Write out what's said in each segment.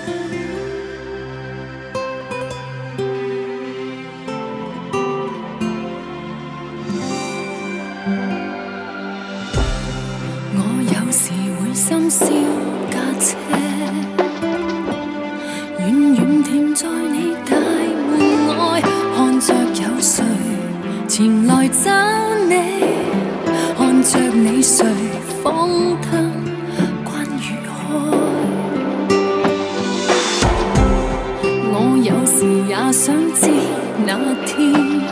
我有時會深宵駕車，遠遠停在你大門外，看着有誰前來找你，看着你隨風燈關於海。我有時也想知那天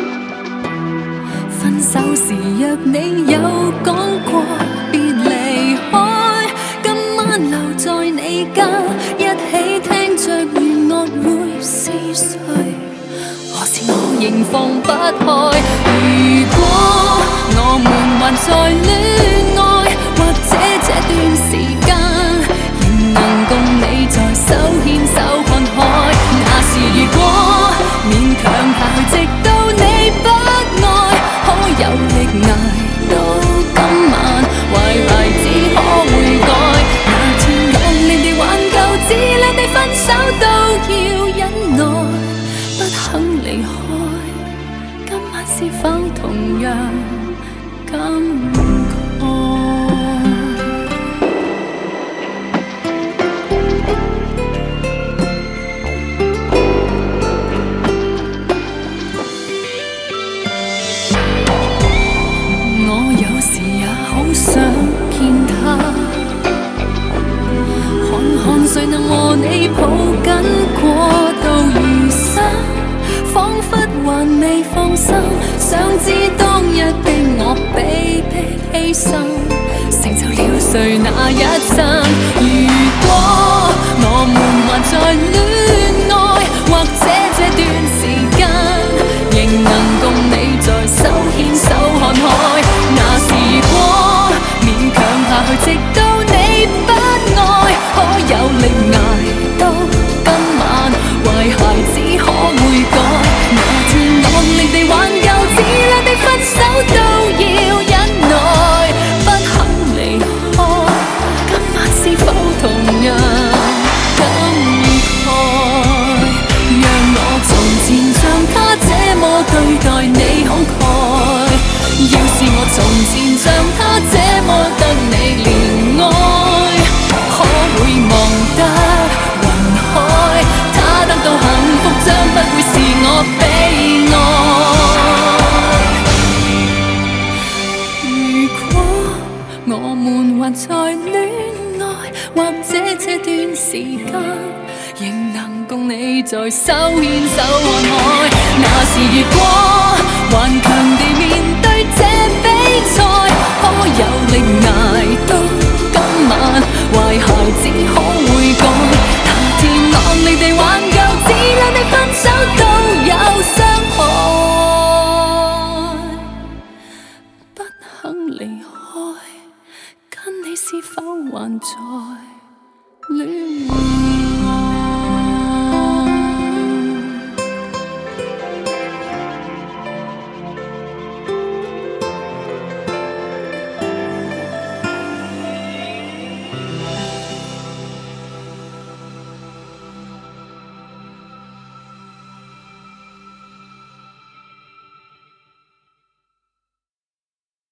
分手時若你有講過別離開，今晚留在你家，一起聽着弦樂會撕碎，何時我仍放不開。如果我們還在戀愛，或者這段時間仍能共你在手牽手看海，那時如果勉強下去直到你不愛，可有力捱到今晚？壞孩子可會改？那天用力地挽救，自戀地分手都要忍耐，不肯離開，今晚是否同樣感慨？我有時也好想見他，看看誰能和你抱緊過到餘生，彷彿還未放心，想知當日的我被迫犧牲，成就了誰那一生。如果我們還在戀愛，或者這段時間仍能共你在手牽手看海，那時如果勉強下去直到你不愛，可有力捱到今晚？壞孩子可會改？那天落力地挽救，自戀地分手都要忍耐，不肯離開，今晚是否同樣感慨？讓我從前像他這麼對待你慷慨，要是我從前像他這麼得你憐愛，可會忘得雲海？他得到幸福將不會是我悲哀。如果我們還在戀愛，或者這段時間仍能共你在手牽手看海，那時如果頑強地面對這比賽，可有力捱到今晚？壞孩子可會改？那天落力地挽救，自戀地分手都有傷害，不肯離開，跟你是否還在戀愛？